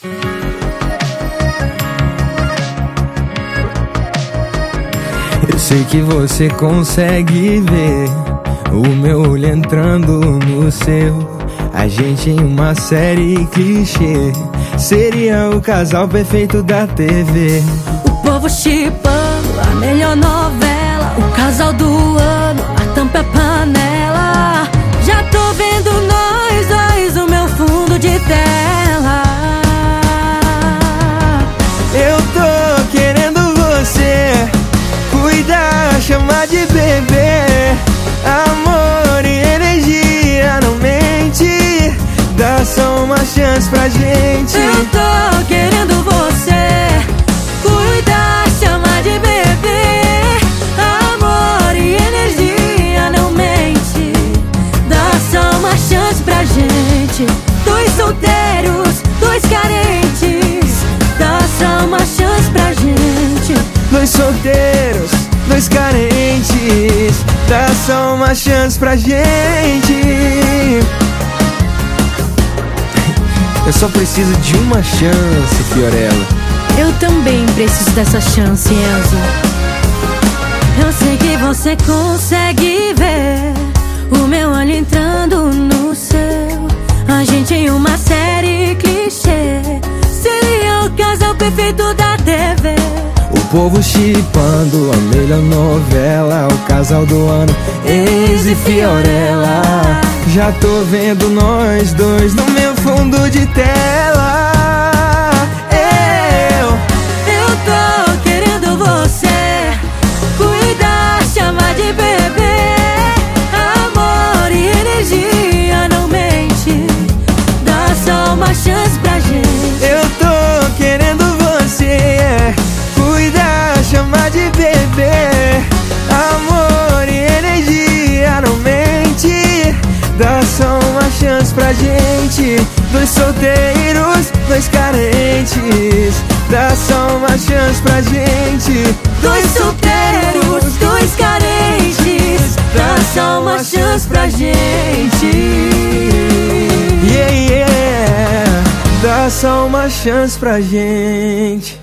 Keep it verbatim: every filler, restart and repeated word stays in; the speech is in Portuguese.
Eu sei que você consegue ver o meu olho entrando no seu. A gente em uma série clichê seria o casal perfeito da T V. O povo chipando a melhor novela, o casal do ano, a tampa é panela. Já tô vendo nós dois no meu fundo de tela. Eu tô querendo você, cuidar, chamar de bebê. Amor e energia, não mente, dá só uma chance pra gente. Eu tô querendo você, cuidar, chamar de bebê. Amor e energia, não mente, dá só uma chance pra gente. Dois solteiros, dois carentes, dá só uma chance pra gente. Dois solteiros, dois carentes, dá só uma chance pra gente. Eu só preciso de uma chance, Fiorella. Eu também preciso dessa chance, Enzo. Eu sei que você consegue ver o meu olho entrando no seu. A gente em uma série clichê seria o casal perfeito da T V. O povo chipando a melhor novela, o casal do ano, Enzo e Fiorella. Já tô vendo nós dois no meu fundo de tela. Eu, eu tô querendo você, cuidar, chamar de bebê. Amor e energia, não mente, dá só uma chance pra gente. Eu tô querendo você, cuidar, chamar de bebê. Amor e energia, não mente, dá só uma chance pra gente. Dois solteiros, dois carentes, dá só uma chance pra gente. Dois solteiros, dois carentes, dá só uma chance pra gente. Yeah, yeah, dá só uma chance pra gente.